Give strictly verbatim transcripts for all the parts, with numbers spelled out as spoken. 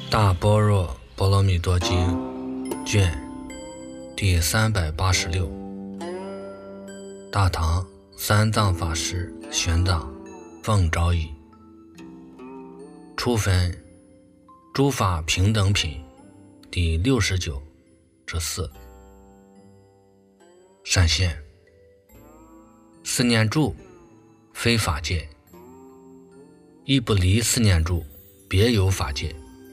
大般若波罗蜜多经卷第三百八十六，大唐三藏法师玄奘奉诏译，初分诸法平等品第六十九之四。善现四念住非法界，亦不离四念住别有法界。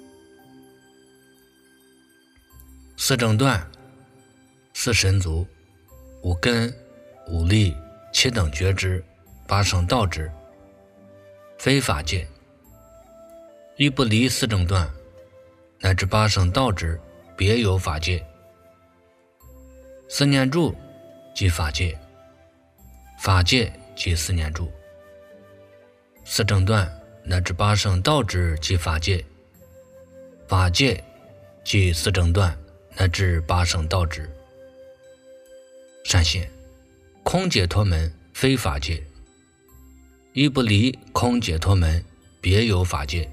四正断、四神足、五根、五力、七等觉知、八圣道知，非法界，亦不离四正断乃至八圣道知别有法界。四念住即法界，法界即四念住；四正断乃至八圣道知即法界，法界即四正断乃至八圣道知。善现空解脱门非法界，亦不离空解脱门别有法界。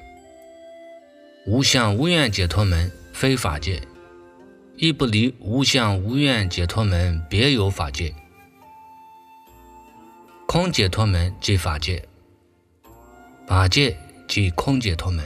无相无愿解脱门非法界，亦不离无相无愿解脱门别有法界。空解脱门即法界，法界即空解脱门；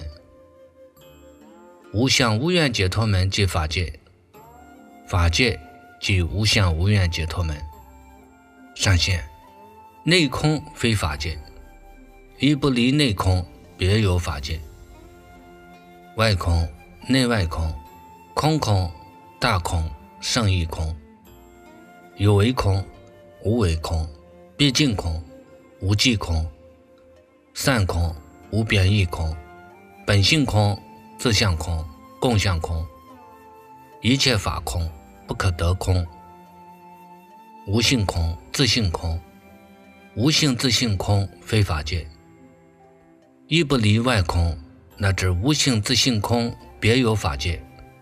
无相无愿解脱门即法界，法界即无相无愿解脱门。善现内空非法界，亦不离内空别有法界。外空、内外空、空空、大空、胜义空、有为空、无为空、毕竟空、无际空、散空、无变异空、本性空、自相空、共相空、一切法空、不可得空、无性空、自性空、无性自性空非法界，亦不离外空乃至无性自性空别有法界。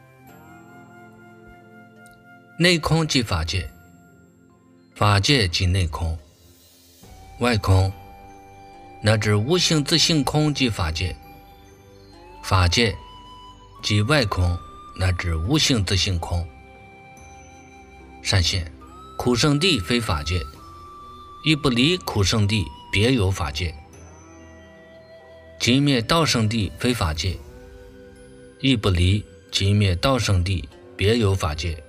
内空即法界，法界即内空；外空乃至无性自性空即法界，法界即外空乃至无性自性空。善现苦圣地非法界，亦不离苦圣地别有法界。极灭道圣地非法界，亦不离极灭道圣地别有法界。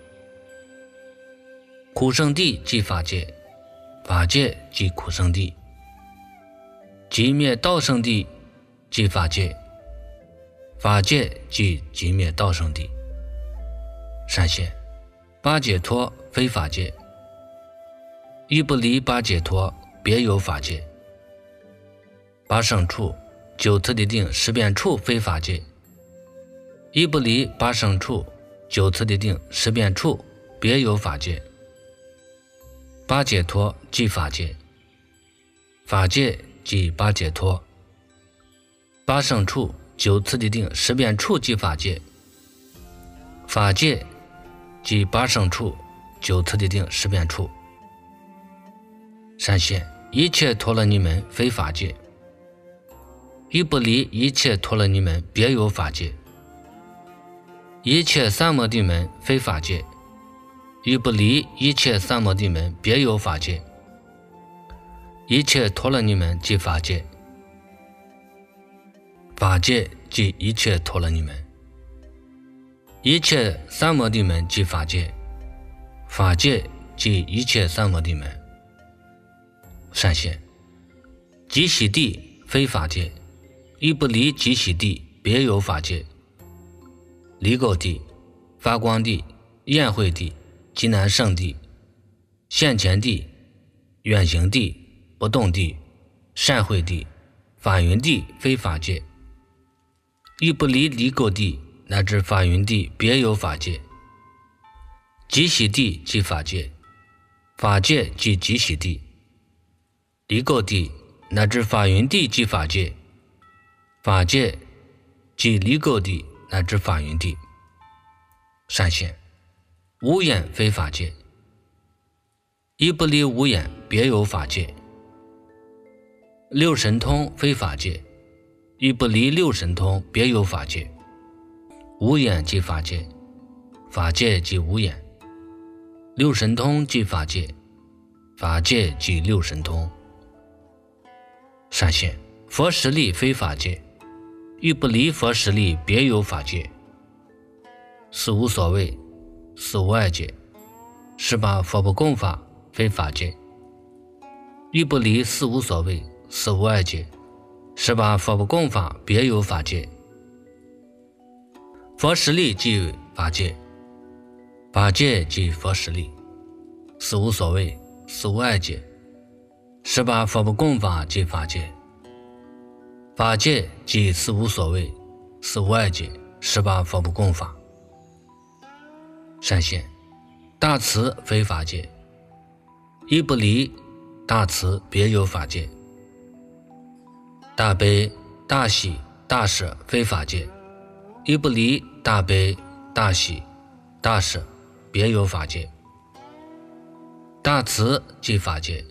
苦圣地即法界，法界即苦圣地；极灭道圣地即法界，法界即极灭道圣地。善现八解脱非法界，亦不离八解脱别有法界。八圣处、九次第定、十变处非法界，亦不离八圣处、九次第定、十变处别有法界。八解脱即法界，法界即八解脱；八圣处、九次第定、十变处即法界，法界即八圣处、九次第定、十变处。善现一切陀罗尼门非法界，亦不离一切陀罗尼门别有法界。一切三摩地门非法界，亦不离一切三摩地门别有法界。一切陀罗尼门即法界，法界即一切陀罗尼门；一切三摩地门即法界，法界即一切三摩地门。善现极喜地非法界，亦不离极喜地别有法界。离垢地、发光地、宴会地、极难胜地、现前地、远行地、不动地、善会地、法云地非法界，亦不离离垢地乃至法云地别有法界。极喜地即法界，法界即极喜地；离垢地乃至法云地即法界，法界即离垢地乃至法云地。善现无眼非法界，亦不离无眼别有法界。六神通非法界，亦不离六神通别有法界。 无眼即法界，法界即无眼。六神通即法界，法界即六神通。善现，佛实力非法界，欲不离佛实力别有法界。四无所谓，四无碍界，十八佛不共法非法界。欲不离四无所谓，四无碍界，十八佛不共法别有法界。佛实力即法界，法界即佛实力。四无所谓，四无碍界，十八佛不共法即法界。法界即四无所谓，四无碍界，十八佛不共法。善现，大慈非法界，一不离大慈别有法界。大悲大喜大舍非法界，一不离大悲大喜大舍别有法界。大慈即法界，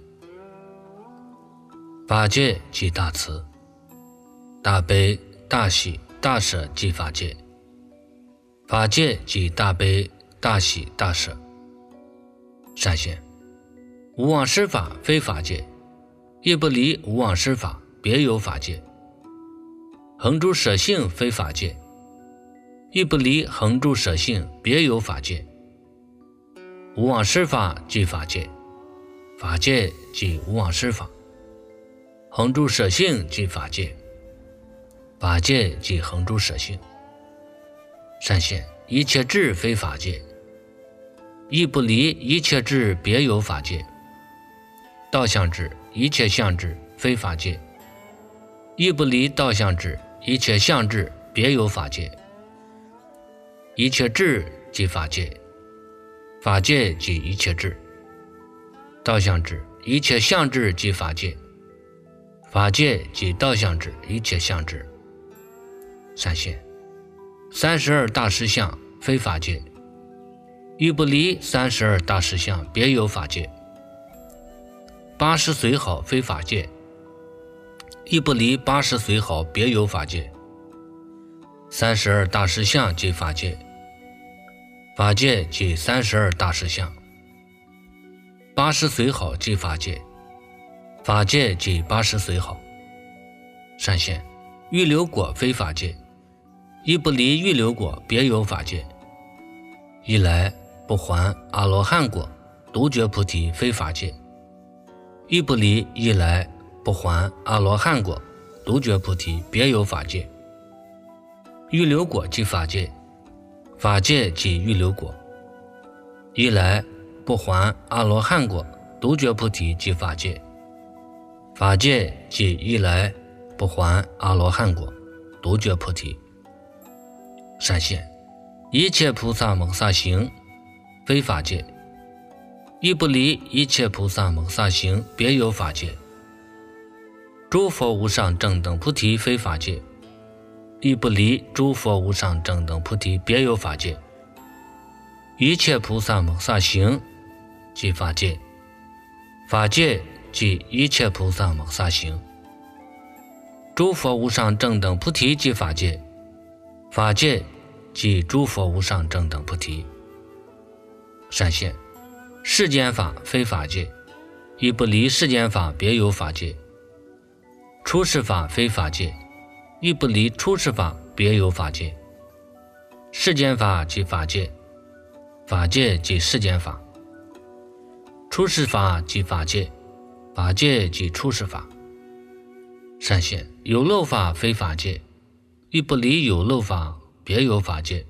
法界即大慈。大悲大喜大舍即法界，法界即大悲大喜大舍。善现，无妄施法非法界，亦不离无妄施法别有法界。恒诸舍性非法界，亦不离恒诸舍性别有法界。无妄施法即法界，法界即无妄施法。恒诸舍性即法界，法界即恒诸舍性。善现，一切智非法界，亦不离一切智别有法界。道相智一切相智非法界，亦不离道相智一切相智别有法界。一切智即法界，法界即一切智。道相智一切相智即法界，法界即道相智一切相智。善现，三十二大实相非法界，亦不离三十二大实相别有法界。八十随好非法界，亦不离八十随好别有法界。三十二大实相即法界，法界即三十二大实相。八十随好即法界，法界即八十随好。善现，预流果非法界，亦不离预流果别有法界。一来不还阿罗汉果独觉菩提非法界，亦不离一来不还阿罗汉果独觉菩提别有法界。预流果即法界，法界即预流果。一来不还阿罗汉果独觉菩提即法界，法界即一来不还阿罗汉果独觉菩提。善现，一切菩萨蒙萨行非法界，亦不离一切菩萨蒙萨行别有法界。诸佛无上正等菩提非法界，亦不离诸佛无上正等菩提别有法界。一切菩萨蒙萨行即法界，法界即一切菩萨蒙萨行。诸佛无上正等菩提即法界，法界即诸佛无上正等菩提。善现，世间法非法界，亦不离世间法别有法界。出世法非法界，亦不离出世法别有法界。世间法即法界，法界即世间法。出世法即法界，法界即出世法。善现，有漏法非法界，亦不离有漏法别有法界。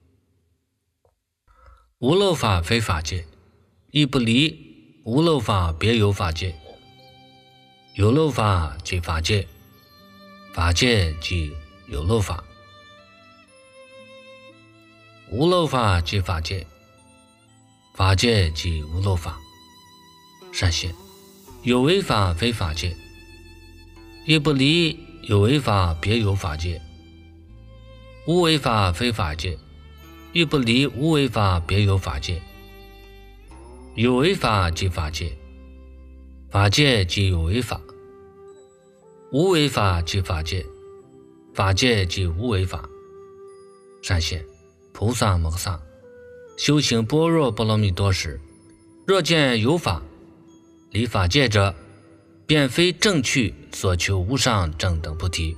无漏法非法界，亦不离无漏法别有法界。有漏法即法界，法界即有漏法。无漏法即法界，法界即无漏法。善现，有为法非法界，亦不离有为法别有法界。无为法非法界，亦不离无为法别有法界。有为法即法界，法界即有为法。无为法即法界，法界即无为法。善现， 菩萨摩萨，修行般若波罗蜜多时，若见有法离法界者，便非正趣所求无上正等菩提。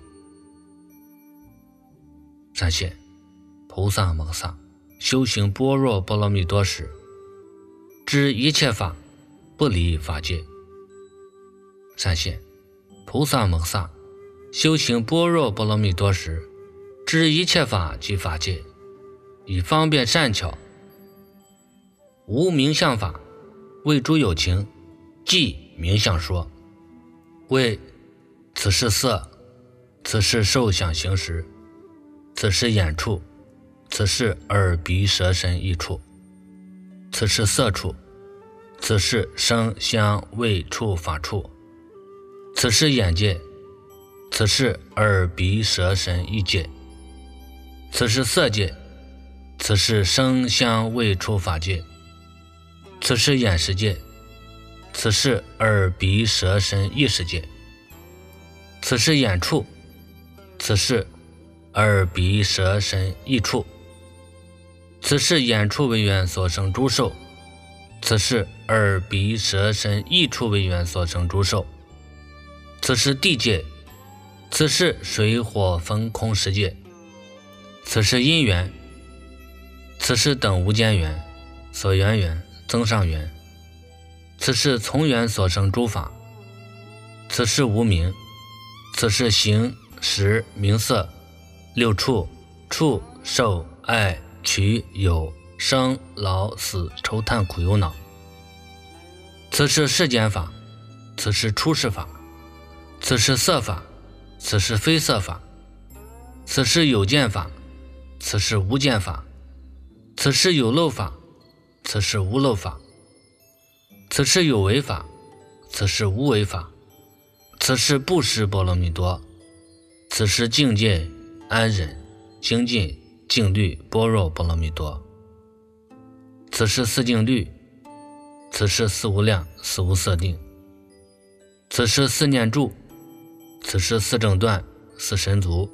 善现菩萨摩萨，修行般若波罗蜜多时，知一切法不离法界。善现菩萨摩萨，修行般若波罗蜜多时，知一切法即法界，以方便善巧，无名相法，为诸有情，即名相说，为此是色，此是受想行识，此是眼处，此是耳鼻舌身意处，此是色处，此是声香味触法处，此是眼界，此是耳鼻舌身意界，此是色界，此是声香味触法界，此是眼识界，此是耳鼻舌身意识界，此是眼处，此是耳鼻舌身意处，此是眼处为缘所生诸受，此是耳鼻舌身意处为缘所生诸受，此是地界，此是水火风空世界，此是因缘，此是等无间缘，所缘缘增上缘，此是从缘所生诸法，此是无明，此是形识名色六处触受爱取有生老死愁叹苦忧恼，此是世间法，此是出世法，此是色法，此是非色法，此是有见法，此是无见法，此是有漏法，此是无漏法，此是有为法，此是无为法，此是布施波罗蜜多，此是境界安忍精进静虑般若波罗蜜多，此是四静虑，此是四无量四无色定，此是四念住，此是四正断四神足，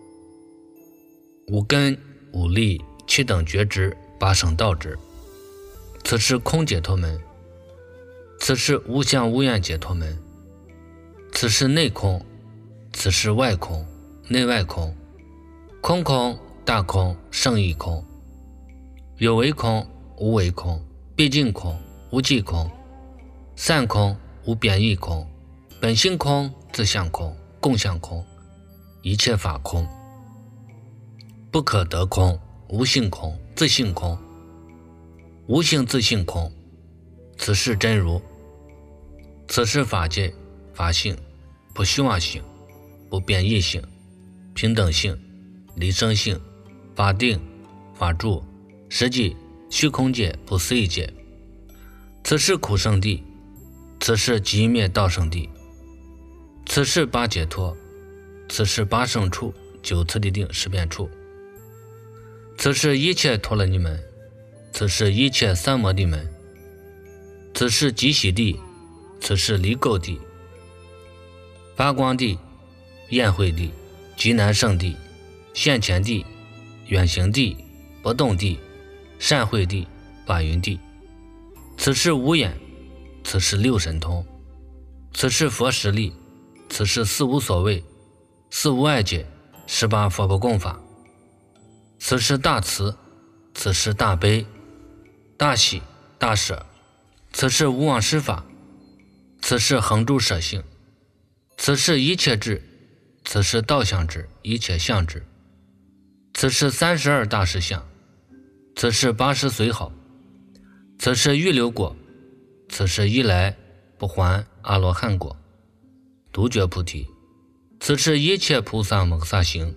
五根五力七等觉知八圣道知，此是空解脱门，此是无相无愿解脱门，此是内空，此是外空内外空，空空大空圣义空，有为空无为空毕竟空无际空，散空无贬义空，本性空自相空共相空，一切法空，不可得空无性空自性空，无性自性空，此是真如，此是法界法性，不虚妄性，不变异性，平等性，离生性，法定法住，实际虚空界不思议界，此是苦圣地，此是极灭道圣地，此是八解脱，此是八圣处九次第定十变处，此是一切陀罗尼门，此是一切三摩地门，此是极喜地，此是离垢地，发光地，宴会地，极难胜地，现前地，远行地，不动地，善会地，法云地，此是无眼，此是六神通，此是佛实力，此是四无所谓，四无碍解，十八佛不共法，此是大慈，此是大悲，大喜大舍，此是无妄施法，此是恒住舍性，此是一切智，此是道相智一切相智，此是三十二大士相，此是八十随好，此是预流果，此是一来不还阿罗汉果，独觉菩提，此是一切菩萨摩萨行，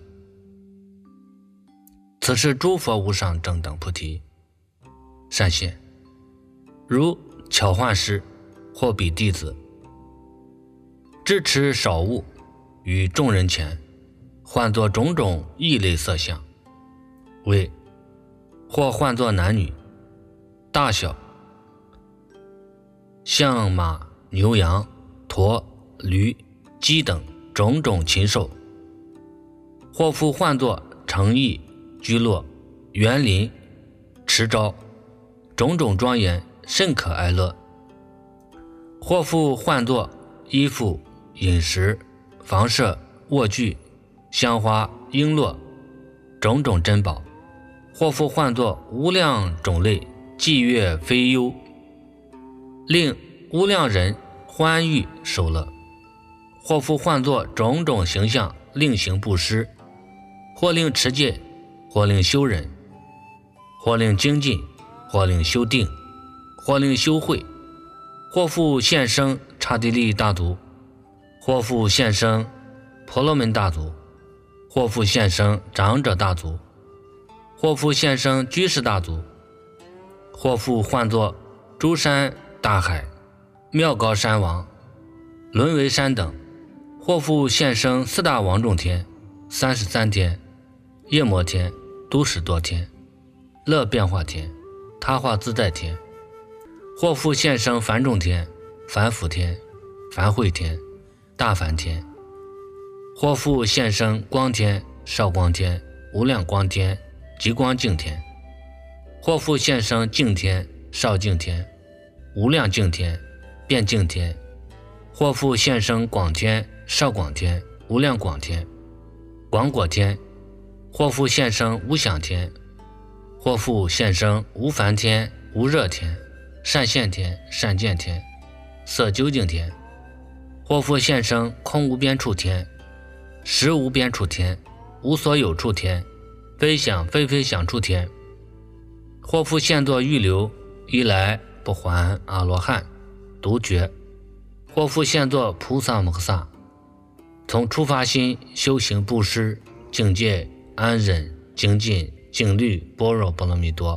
此是诸佛无上正等菩提。善现，如巧幻师或彼弟子，智持少物于众人前，换作种种异类色相，为或换作男女大小象马牛羊驼驴鸡等种种禽兽，或复换作城邑居落园林、池沼，种种庄严，甚可哀乐。或复换作衣服、饮食、房舍、卧具、香花、璎珞，种种珍宝；或复换作无量种类，伎乐非优，令无量人欢愉受乐；或复换作种种形象，令行布施，或令持戒，或令修忍，或令精进，或令修定，或令修慧；或复现生刹帝利大族，或复现生婆罗门大族，或复现生长者大族，或复现生居士大族，或复换作诸山大海、妙高山王、轮为山等，或复现生四大王众天、三十三天、夜摩天、都十多天、乐变化天、他化自在天；或复现生梵众天、梵辅天、梵慧天、大梵天；或复现生光天、少光天、无量光天、极光净天；或复现生净天、少净天、无量净天、变净天；或复现生广天、少广天、无量广天、广果天；或复现生无想天；或复现生无烦天、无热天、善现天、善见天、色究竟天；或复现生空无边处天、实无边处天、无所有处天、非想非非想处天；或复现作预流、一来不还阿罗汉、独觉；或复现作菩萨摩诃萨，从初发心修行布施、境界、安忍、精进、静虑、般若波罗蜜多，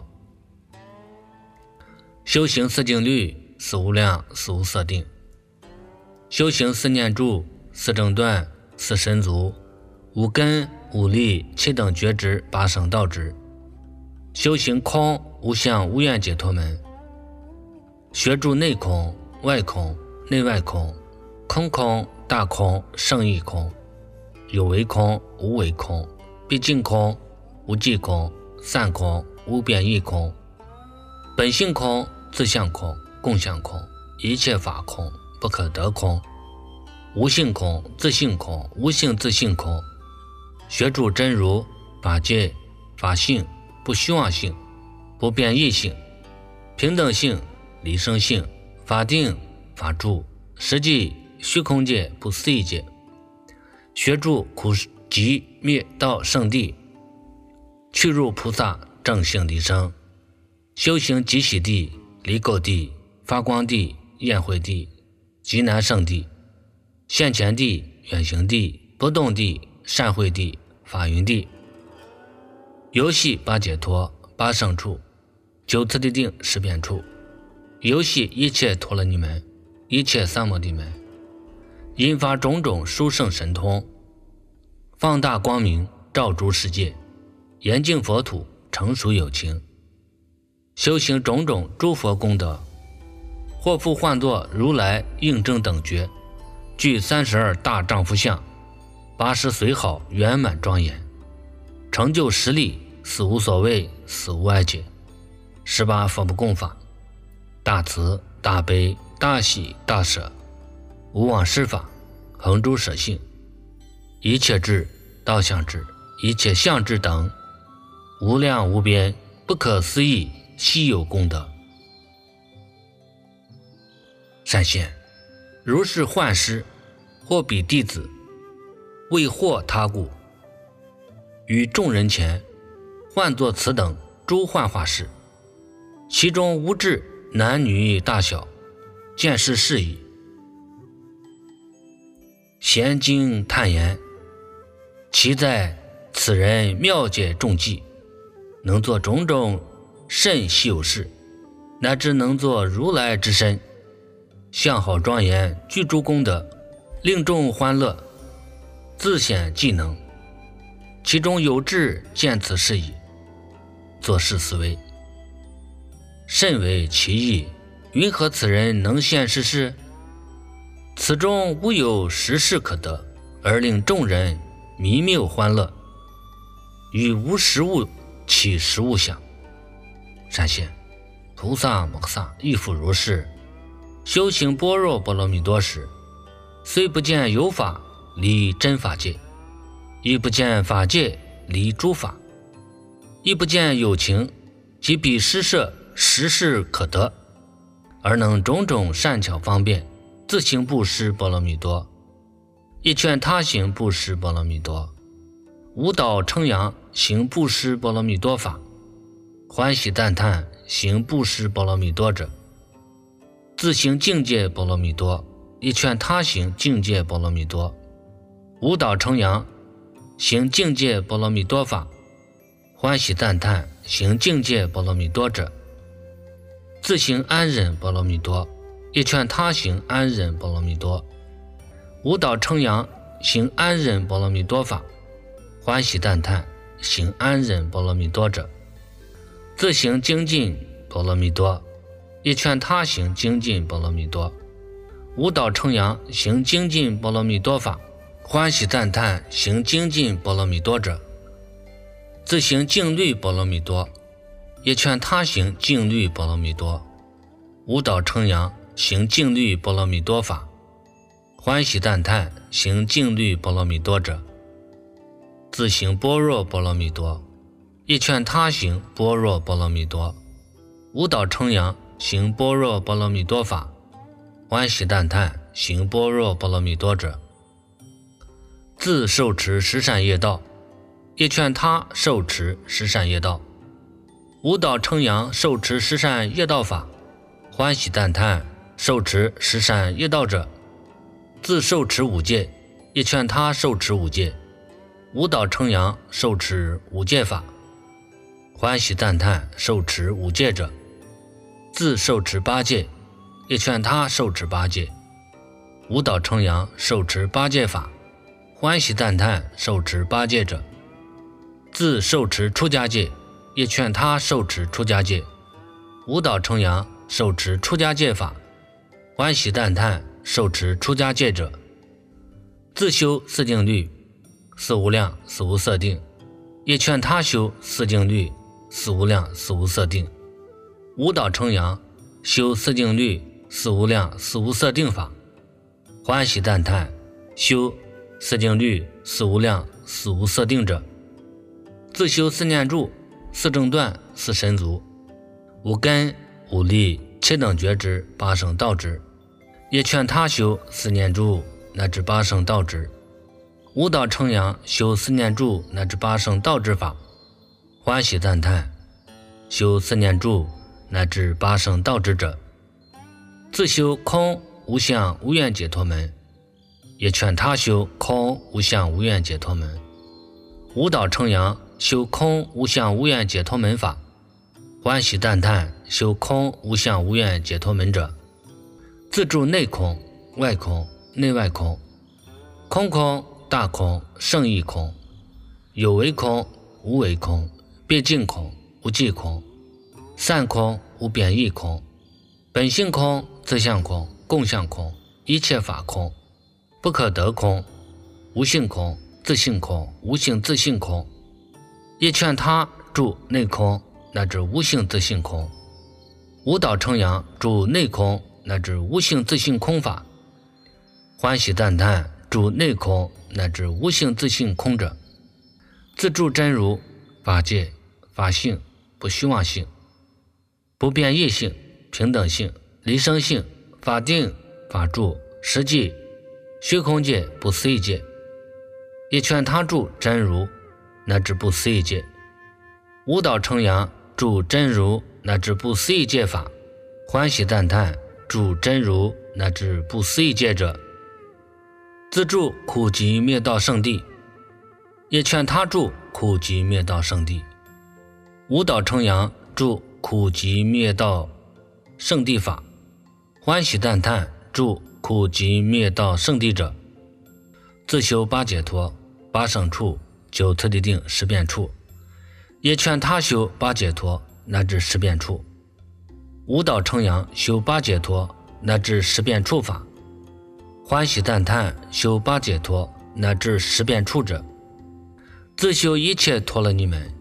修行四静虑、四无量、四无色定，修行四念住、四正断、四神足、五根、五力、七等觉知、八圣道知，修行空、无相、无愿解脱门，学住内空、外空、内外空、空空、大空、圣义空、有为空、无为空、毕竟空、无际空、散空、无变异空、本性空、自相空、共相空、一切法空、不可得空、无性空、自性空、无性自性空，学住真如、法界、法性、不虚妄性、不变异性、平等性、离生性、法定、法住、实际、虚空界、不思议界，学住苦集灭道圣地，去入菩萨正性离生，修行极喜地、离垢地、发光地、宴会地、极难圣地、现前地、远行地、不动地、善慧地、法云地，游戏八解脱、八圣处、九次第定、十遍处，游戏一切陀罗尼门、一切三摩地门，引发种种殊胜神通，放大光明，照诸世界，严净佛土，成熟有情，修行种种诸佛功德，或复换作如来应正等觉，具三十二大丈夫相，八十随好圆满庄严，成就十力，死无所谓，死无碍解，十八佛不共法，大慈大悲大喜大舍，无妄施法，恒诸舍性，一切智、道相智、一切相智等，无量无边不可思议稀有功德。善现，如是幻师，或彼弟子，为惑他故，于众人前换作此等诸幻化事，其中无智男女大小，见是事矣。贤经叹言，其在此人妙解众计，能做种种甚稀有事，乃至能做如来之身，相好庄严，具诸功德，令众欢乐，自显技能，其中有智见此事矣，作是思维，甚为奇异，云何此人能现是事？此中无有实事可得，而令众人迷谬欢乐，与无实物起实物相。闪现菩萨摩诃萨亦复如是，修行般若波罗蜜多时，虽不见有法离真法界，亦不见法界离诸法，亦不见有情及彼施设实事可得，而能种种善巧方便，自行布施波罗蜜多，亦劝他行布施波罗蜜多，无蹈称扬行布施波罗蜜多法，欢喜赞叹行布施波罗蜜多者，自行境界波罗蜜多，亦劝他行境界波罗蜜多，无蹈称扬行境界波罗蜜多法，欢喜赞叹行境界波罗蜜多者，自行安忍波罗蜜多，亦劝他行安忍波罗蜜多，无蹈称扬行安忍波罗蜜多法，欢喜赞叹行安忍波罗蜜多者，自行精进波罗蜜多，亦劝他行精进波罗蜜多，无蹈称扬行精进波罗蜜多法，欢喜赞叹行精进波罗蜜多者，自行静虑波罗蜜多，亦劝他行静虑波罗蜜多，无蹈称扬行静虑波罗蜜多法，欢喜赞叹行静虑波罗蜜多者，自行般若波罗蜜多，亦劝他行般若波罗蜜多，无蹈称扬行般若波罗蜜多法，欢喜赞叹行般若波罗蜜多者，自受持十善业道，亦劝他受持十善业道，无蹈称扬受持十善业道法，欢喜赞叹受持十善业道者，自受持五戒，亦劝他受持五戒，无蹈称扬受持五戒法，欢喜赞叹受持五戒者，自受持八戒，亦劝他受持八戒，无蹈称扬受持八戒法，欢喜赞叹受持八戒者，自受持出家戒，亦劝他受持出家戒，无蹈称扬受持出家戒法，欢喜赞叹受持出家戒者，自修四静虑、四无量、四无色定，亦劝他修四静虑、四无量、四无色定，无蹈称扬修四静虑、四无量、四无色定法，欢喜赞叹修四静虑、四无量、四无色定者，自修四念住、四正断、四神足、五根、五力、七等觉支、八圣道支，也劝他修四念住乃至八圣道支，无蹈称扬修四念住乃至八圣道支法，欢喜赞叹修四念住乃至八圣道支者，自修空无相无愿解脱门，也劝他修空无相无愿解脱门，无蹈称扬修空无相无愿解脱门法，欢喜赞叹修空无相无愿解脱门者，自住内空、外空、内外空、空空、大空、胜义空、有为空、无为空、别境空、无记空、散空、无贬义空、本性空、自相空、共相空、一切法空、不可得空、无性空、自性空、无性自性空，亦劝他住内空乃至无性自性空，无蹈称扬住内空乃至无性自性空法，欢喜赞叹住内空乃至无性自性空者，自住真如、法界、法性、不虚妄性、不变异性、平等性、离生性、法定、法住、实际、虚空界、不思议界，亦劝他住真如乃至不思议界，无蹈称扬住真如乃至不思议界法，欢喜赞叹住真如乃至不思议界者，自住苦集灭道圣地，也劝他住苦集灭道圣地，无蹈称扬住苦集灭道圣地法，欢喜赞叹住苦集灭道圣地者，自修八解脱、八胜处、九次第定、十变处，也劝他修八解脱乃至十变处，无蹈称扬修八解脱乃至十变处法，欢喜赞叹修八解脱乃至十变处者，自修一切陀罗尼门，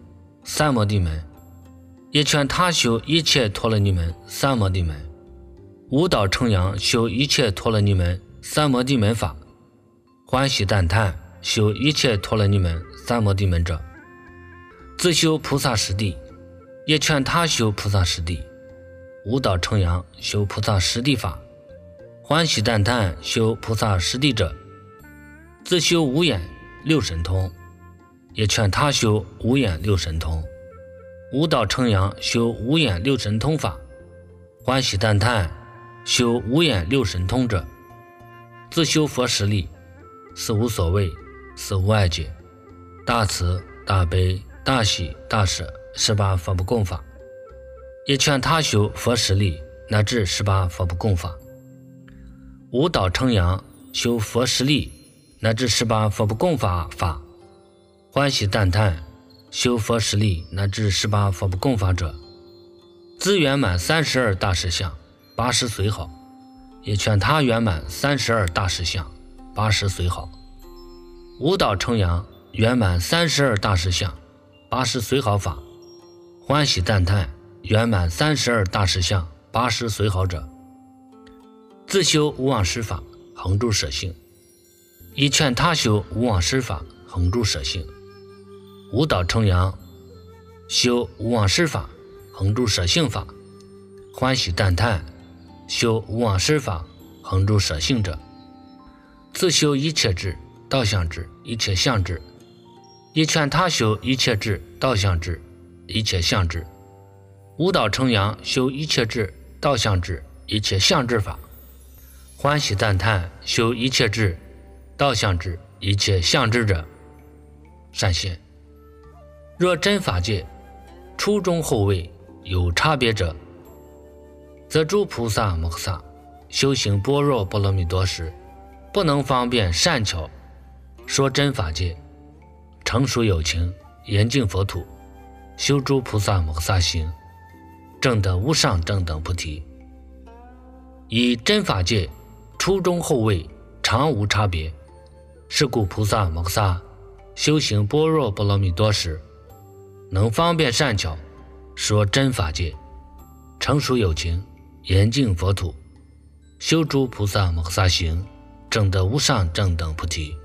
三摩地门，也劝他修一切陀罗尼门三摩地门。无倒称扬修一切陀罗尼门三摩地门法，欢喜赞叹修一切陀罗尼门三摩地门者，自修菩萨十地，也劝他修菩萨十地。无倒称扬修菩萨十地法，欢喜赞叹修菩萨十地者，自修无眼六神通，也劝他修无眼六神通。无倒称扬修无眼六神通法，欢喜赞叹修无眼六神通者，自修佛十力，是无所谓，是无碍解，大慈大悲大喜大舍十八佛不共法，也劝他修佛十力乃至十八佛不共法。无倒称扬修佛十力乃至十八佛不共法法，欢喜赞叹修佛十力乃至十八佛不共法者，自圆满三十二大实相八十随好，也劝他圆满三十二大实相八十随好。无倒称扬圆满三十二大实相八十随好法，欢喜赞叹圆满三十二大实相八十随好者，自修无妄施法恒住舍性，以劝他修无妄施法恒住舍性。无倒称扬修无妄施法恒住舍性法，欢喜赞叹修无妄施法恒住舍性者，自修一切智道相智一切相智，也劝他修一切智道相智一切相智。无倒称扬修一切智道相智一切相智法，欢喜赞叹修一切智道相智一切相智者，善现。若真法界初中后位有差别者，则诸菩萨摩诃萨修行般若波罗蜜多时，不能方便善巧说真法界，成熟有情，严净佛土，修诸菩萨摩诃萨行，证得无上正等菩提。以真法界初中后位常无差别，是故菩萨摩诃萨修行般若波罗蜜多时，能方便善巧说真法界，成熟有情，严净佛土，修诸菩萨摩诃萨行，证得无上正等菩提。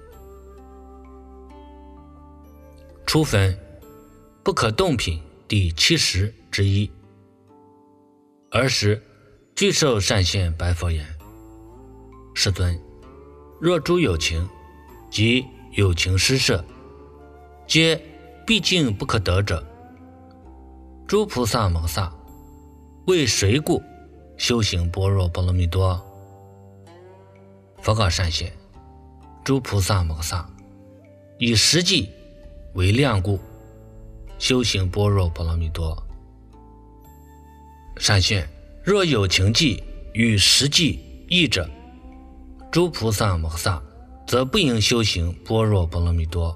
初分不可动品第七十之一。尔时具受善现白佛言：世尊，若诸有情及有情施设，皆毕竟不可得者，诸菩萨摩诃萨为谁故修行般若波罗蜜多？佛告善现：诸菩萨摩诃萨以实际为量故修行般若波罗蜜多。善现，若有情际与实际异者，诸菩萨摩诃萨则不应修行般若波罗蜜多。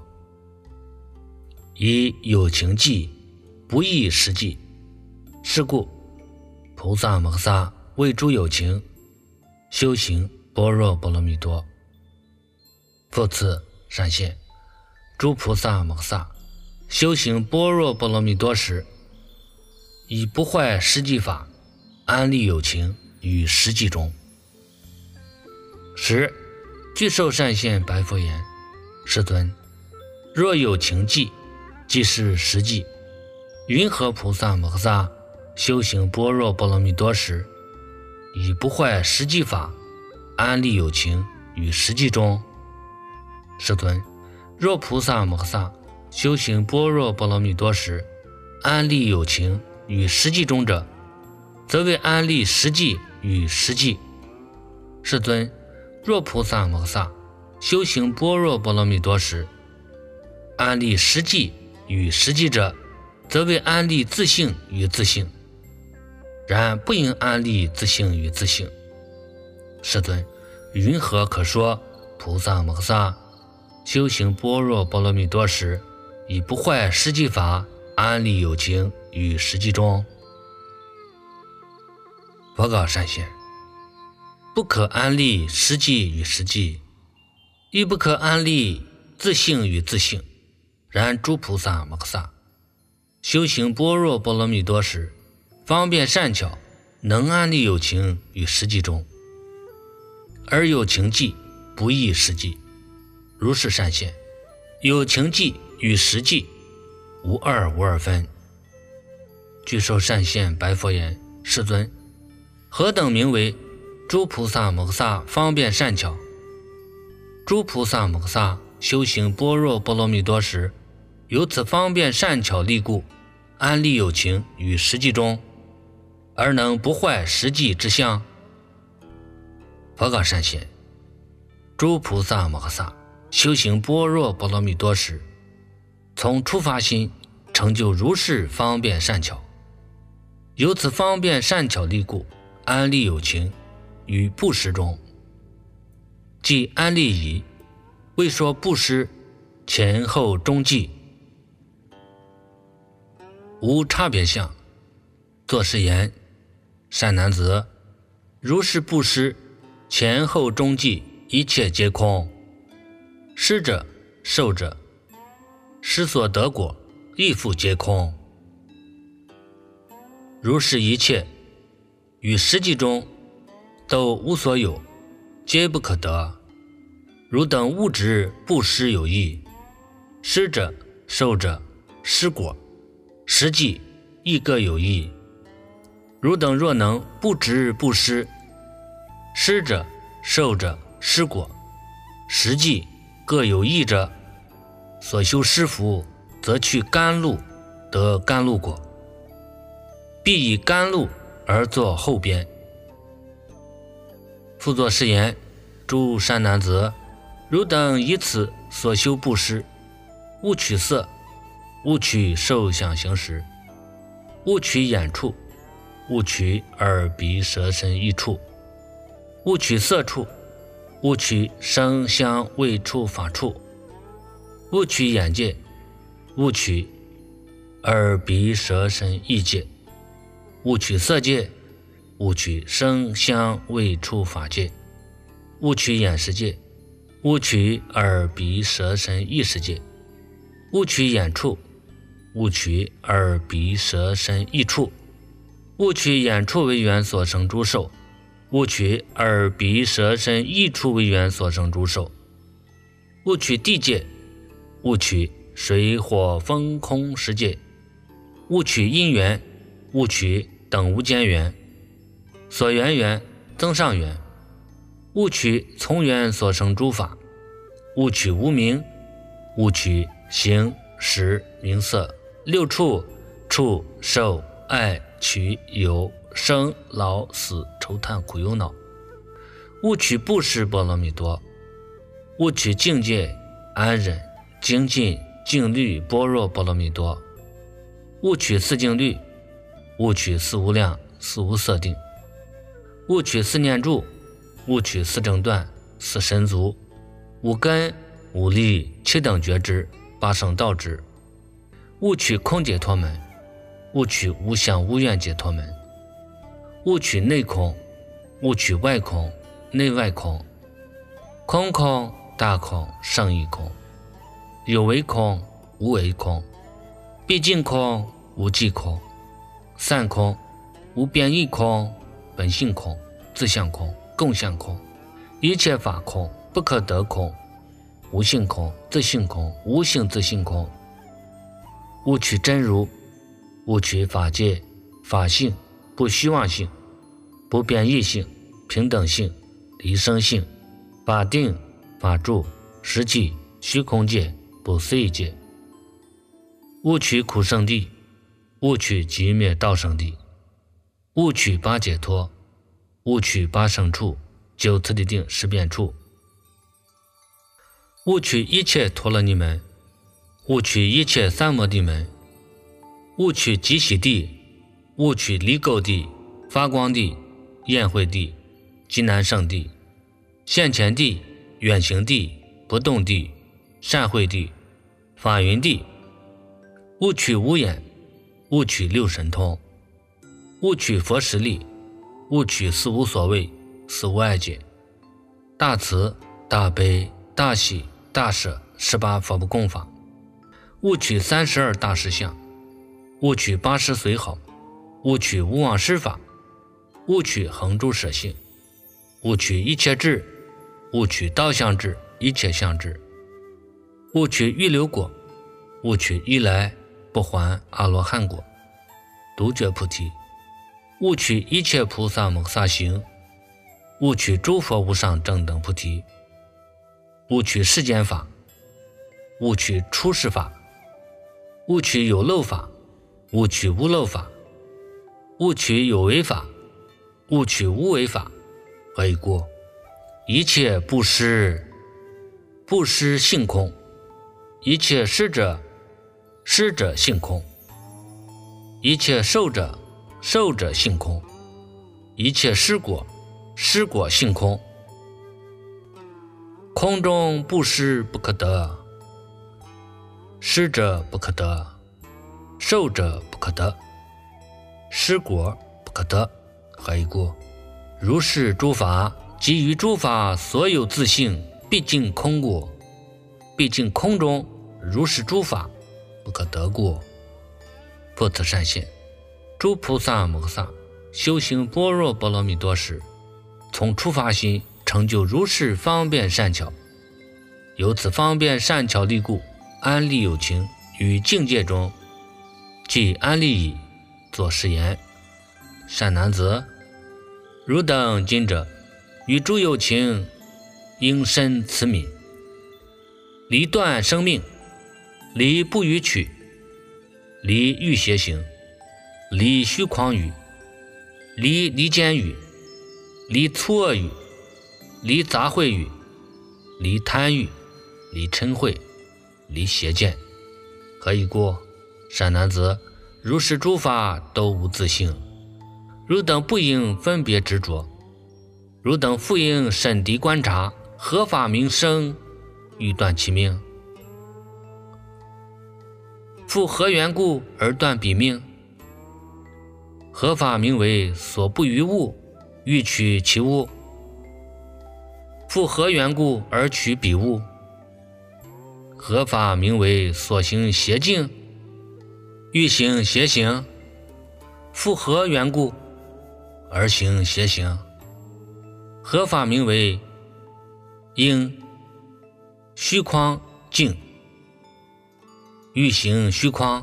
以有情际不异实际，是故菩萨摩诃萨为诸有情修行般若波罗蜜多。复次，善现，诸菩萨摩诃萨修行般若波罗蜜多时，以不坏实际法安立有情于实际中。十具受善现白佛言：世尊，若有情际即是实际，云何菩萨摩诃萨修行般若波罗蜜多时，以不坏实际法安立有情于实际中？世尊，若菩萨摩诃萨修行般若波罗蜜多时，安立有情于实际中者，则为安立实际与实际。世尊，若菩萨摩诃萨修行般若波罗蜜多时，安立实际与实际者，则为安立自性与自性。然不应安立自性与自性。世尊，云何可说菩萨摩诃萨修行般若波罗蜜多时，以不坏实际法安立有情与实际中？佛告善现：不可安立实际与实际，亦不可安立自性与自性。然诸菩萨摩诃萨修行般若波罗蜜多时，方便善巧，能安立有情于实际中，而有情际不异实际，如是善现。有情际与实际无二无二分。具受善现白佛言：世尊，何等名为诸菩萨摩诃萨方便善巧？诸菩萨摩诃萨修行般若波罗蜜多时，由此方便善巧力故，安立有情于实际中，而能不坏实际之相。佛告善现：诸菩萨摩诃萨修行般若波罗蜜多时，从初发心成就如是方便善巧，由此方便善巧力故，安立有情于布施中。即安立已，未说布施前后中际无差别相。作是言：善男子，如是布施前后中际一切皆空，施者受者施所得果亦复皆空。如是一切于实际中都无所有，皆不可得。如等物质布施有益，施者受者施果实际亦各有益。如等若能不执布施，施者受者施果实际各有益者，所修施福，则去甘露得甘露果，必以甘露而作后边。复作是言：诸善男子，汝等以此所修布施，勿取色，勿取受想行识，勿取眼处，勿取耳鼻舌身意处，勿取色处，勿取声香味触法处，勿取眼界，勿取耳鼻舌身意界，勿取色界，勿取声香味触法界，勿取眼识界，勿取耳鼻舌身意识界，勿取眼处，勿取耳鼻舌身意处，勿取眼处为缘所生诸受，勿取耳鼻舌身意处为缘所生诸受，勿取地界，勿取水火风空识界，勿取因缘，勿取等无间缘，所缘缘增上缘，勿取从缘所生诸法，勿取无明，勿取形识名色六处触受爱取有生老死愁叹苦忧恼，勿取布施波罗蜜多，勿取境界安忍精进静虑般若波罗蜜多，勿取四静虑，勿取四无量四无色定，勿取四念住，勿取四正断四神足五根五力七等觉知八圣道知，勿取空解脱门，勿取无相无愿解脱门，勿取内空，勿取外空内外空，空空大空胜义空，有为空无为空，毕竟空无际空，散空无变异空，本性空自相空共相空，一切法空不可得空，无性空自性空无性自性空，勿取真如，勿取法界法性不虚妄性不变异性平等性离生性法定法住实际虚空界不思议界，勿取苦圣地，勿取极灭道圣地，勿取八解脱，勿取八圣处九次第定十变处，勿取一切陀罗尼门，勿取一切三摩地门，勿取极喜地，勿取离垢地发光地宴会地极难胜地现前地远行地不动地善会地法云地，勿取无眼，勿取六神通，勿取佛实力，勿取四无所谓四无碍解大慈大悲大喜大舍十八佛不共法，勿取三十二大实相， 勿取八十随好，勿取无妄施法，勿取恒住舍性，勿取一切智，勿取道相智，一切相智，勿取预流果，勿取一来不还阿罗汉果，独觉菩提，勿取一切菩萨摩萨行，勿取诸佛无上正等菩提，勿取世间法，勿取出世法，勿取有漏法，勿取无漏法，勿取有为法，勿取无为法。何以故？一切布施，布施性空；一切施者，施者性空；一切受者，受者性空；一切施果，施果性空。空中布施不可得，施者不可得，受者不可得，施果不可得。何以故？如是诸法，即于诸法所有自性，毕竟空故。毕竟空中如是诸法不可得故。复次善现，诸菩萨摩萨修行般若波罗蜜多时，从初发心成就如是方便善巧，由此方便善巧力故，安立有情于境界中，即安立已，作是言：善男子，汝等今者与诸有情应深慈悯，离断生命，离不与取，离欲邪行，离虚诳语，离离间语，离粗恶语，离杂秽语，离贪欲，离嗔恚，离邪见。何以故？善男子，如是诸法都无自性，汝等不应分别执着，汝等复应审谛观察，何法名生，欲断其命？复何缘故而断彼命？何法名为所不于物，欲取其物？复何缘故而取彼物？何法名为所行邪径，欲行邪行？复何缘故而行邪行？何法名为应虚诳境，欲行虚诳？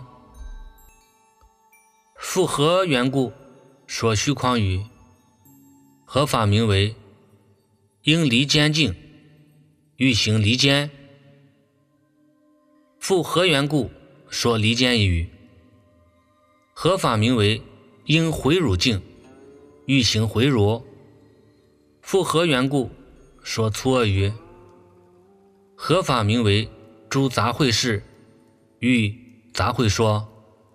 复何缘故说虚诳语？何法名为应离间境，欲行离间？复何缘故说离间一语？何法名为应回辱境，欲行回辱？复何缘故说粗恶语？何法名为诸杂秽事，欲杂秽说？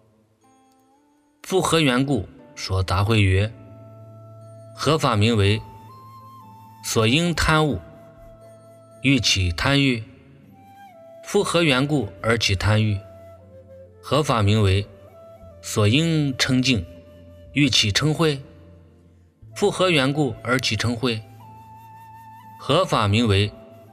复何缘故说杂秽语？何法名为所应贪恶，欲起贪欲？复何缘故而起贪欲？何法名为所应称净，欲起称恚？复何缘故而起称恚？何法名为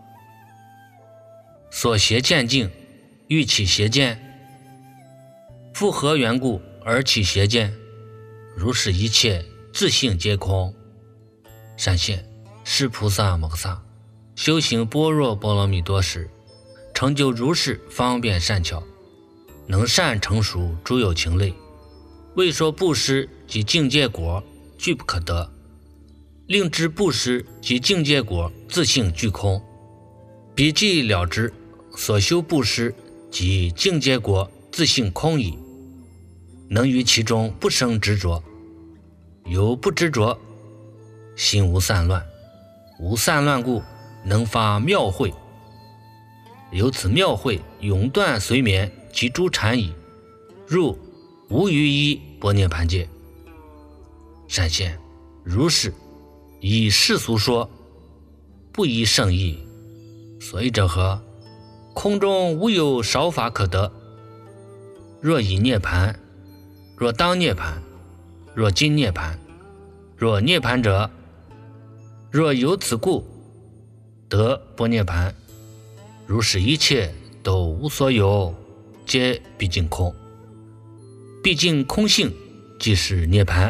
所邪见净，欲起邪见？复何缘故而起邪见？如是一切自性皆空。善现，是菩萨摩萨修行般若波罗蜜多时，成就如是方便善巧，能善成熟诸有情类，未说布施及境界果俱不可得，令知布施及境界果自性俱空，彼即了知所修布施及境界果自性空矣，能于其中不生执着，由不执着，心无散乱，无散乱故能发妙慧，由此妙慧永断随眠及诸禅矣，入无余一般涅盘界。善现，如是以世俗说，不依圣义。所以者何？空中无有少法可得。若以涅盘，若当涅盘，若今涅盘，若涅盘者，若有此故得般涅盘，如是一切都无所有，皆毕竟空。 毕竟空性即是涅槃。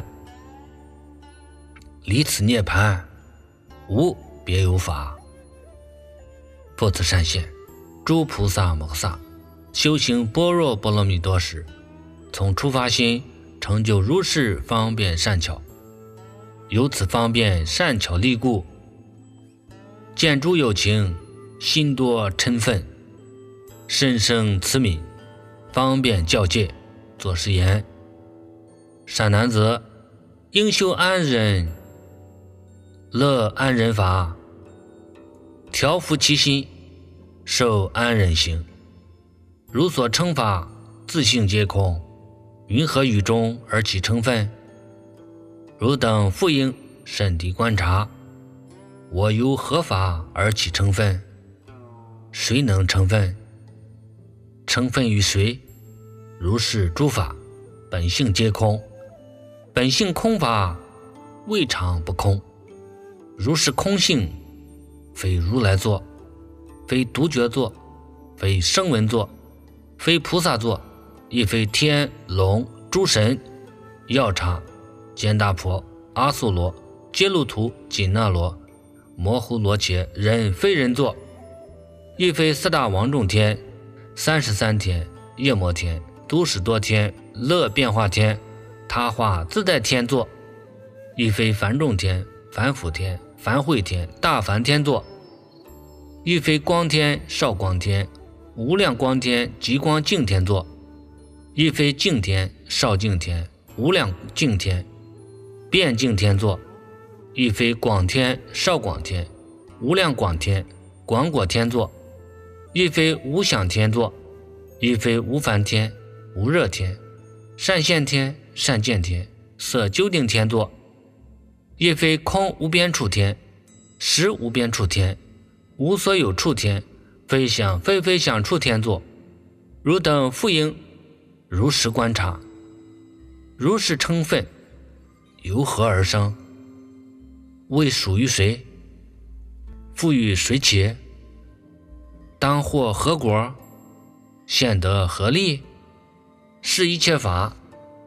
离此涅槃，无别有法。复次善现，诸菩萨摩诃萨修行般若波罗蜜多时，从初发心成就如是方便善巧，由此方便善巧力故，见诸有情，心多嗔忿，深生慈悯，方便教戒，作是言：善男子，应修安忍，乐安忍法，调伏其心，受安忍行。如所称法，自性皆空，云何于中而起嗔忿？汝等复应慎地观察，我由何法而起嗔忿？谁能嗔忿？嗔忿于谁？如是诸法，本性皆空，本性空法，未尝不空。如是空性，非如来作，非独觉作，非声闻作，非菩萨作，亦非天龙诸神、药叉、坚达婆、阿素罗、揭路图、紧那罗、摩呼罗伽人非人作，亦非四大王众天、三十三天、夜摩天、都史多天、乐变化天、他化自在天作，亦非梵众天、梵辅天、梵慧天、大梵天作，亦非光天、少光天、无量光天、极光净天作，亦非净天、少净天、无量净天、变净天作，亦非广天、少广天、无量广天、广果天作，亦非无想天作，亦非无梵天、无热天、善现天、善见天、色究竟天作，亦非空无边处天、实无边处天、无所有处天、非想非非想处天作。汝等复应如实观察，如是称分，由何而生？为属于谁？复与谁起？当获何果？现得何利？是一切法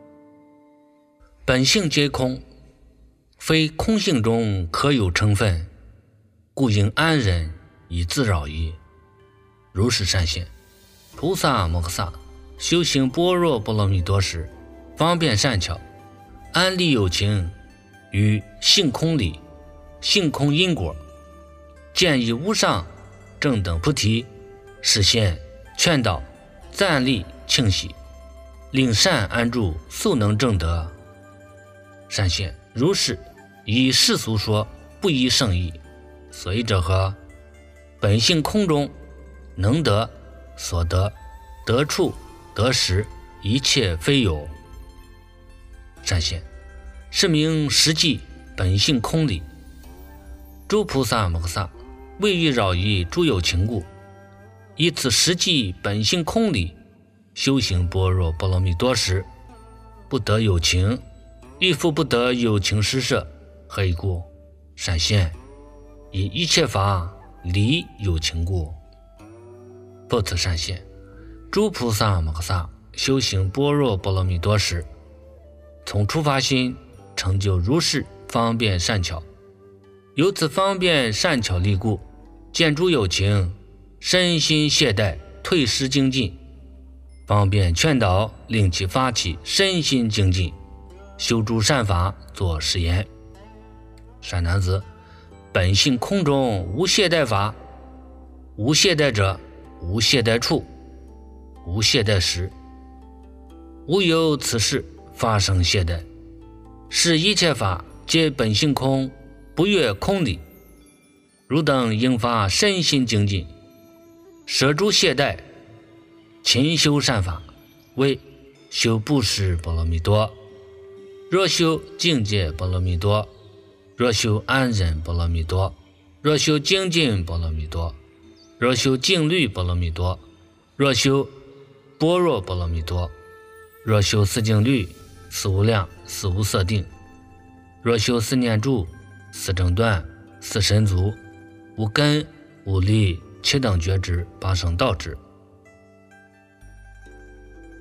本性皆空，非空性中可有成分，故应安忍以自扰矣。如是善现，菩萨摩诃萨修行般若波罗蜜多时，方便善巧，安利有情于性空理、性空因果，见以无上正等菩提，实现劝导、赞励、庆喜，令善安住，速能正得。善现，如是以世俗说，不依圣意。所以者何？本性空中能得、所得、得处、得时，一切非有。善现，是名实际本性空理。诸菩萨摩诃萨为欲扰移诸有情故，以此实际本性空理修行般若波罗蜜多时，不得有情，亦复不得有情施设。何以故？善现，以一切法离有情故。复次善现，诸菩萨摩诃萨修行般若波罗蜜多时，从初发心成就如是方便善巧，由此方便善巧力故，见诸有情，身心懈怠，退失精进，方便劝导，令其发起身心精进，修诸善法，作是言：善男子，本性空中无懈怠法，无懈怠者，无懈怠处，无懈怠时，无有此事发生懈怠，是一切法皆本性空，不越空理。汝等应发身心精进，舍诸懈怠，勤修善法，为修布施波罗蜜多，若修境界波罗蜜多，若修安忍波罗蜜多，若修精进波罗蜜多，若修静虑波罗蜜多，若修般若波罗蜜多，若修四静虑、四无量、四无色定，若修四念住、四正断、四神足、无根、无力、七等觉知、八圣道智。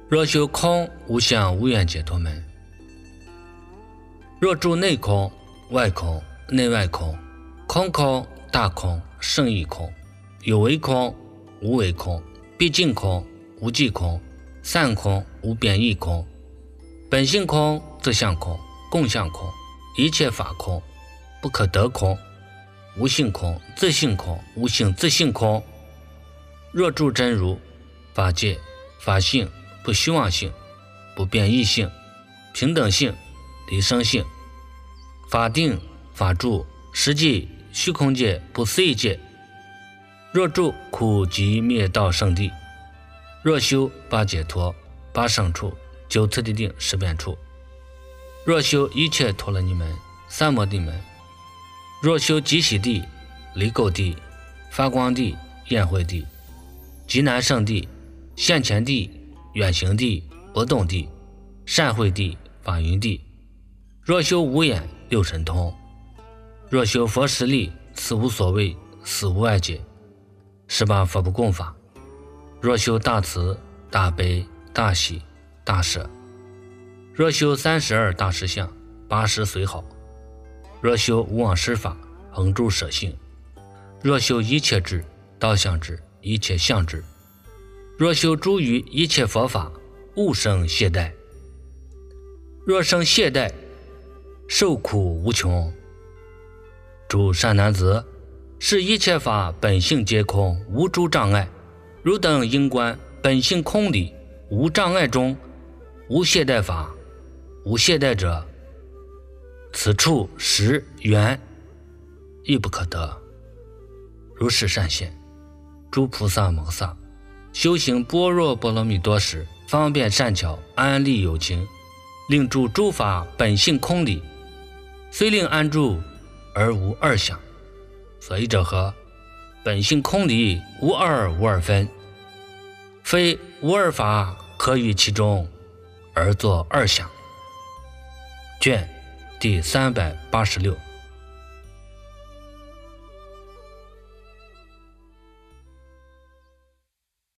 若修空无相无愿解脱门，若住内空、外空、内外空，空空、大空、胜义空，有为空、无为空，毕竟空、无际空，散空、无变异空，本性空、自相空、共相空，一切法空、不可得空，无性空、自性空、无性自性空。若住真如、法界、法性、不虚妄性、不变异性、平等性、离生性、法定、法住、实际、虚空界、不思议界。若住苦集灭道圣地，若修八解脱、八胜处、九次第定、十变处，若修一切陀罗尼门、三摩地门，若修极喜地、离垢地、发光地、宴会地、极难胜地、现前地、远行地、不动地、善会地、法云地，若修无眼、六神通，若修佛实力、此无所谓、死无外界、十八佛不共法，若修大慈、大悲、大喜、大舍，若修三十二大实相、八十随好，若修无妄施法、恒住舍性，若修一切智、道相智、一切相智，若修诸于一切佛法，勿生懈怠，若生懈怠，受苦无穷。诸善男子，是一切法本性皆空，无诸障碍，汝等应观本性空理，无障碍中，无懈怠法，无懈怠者，此处实缘亦不可得。如是善现，诸菩萨摩萨修行般若波罗蜜多时，方便善巧，安立有情，令住诸法本性空理，虽令安住而无二想。所以者何？本性空理，无二无二分，非无二法可于其中而作二想。卷第三百八十六。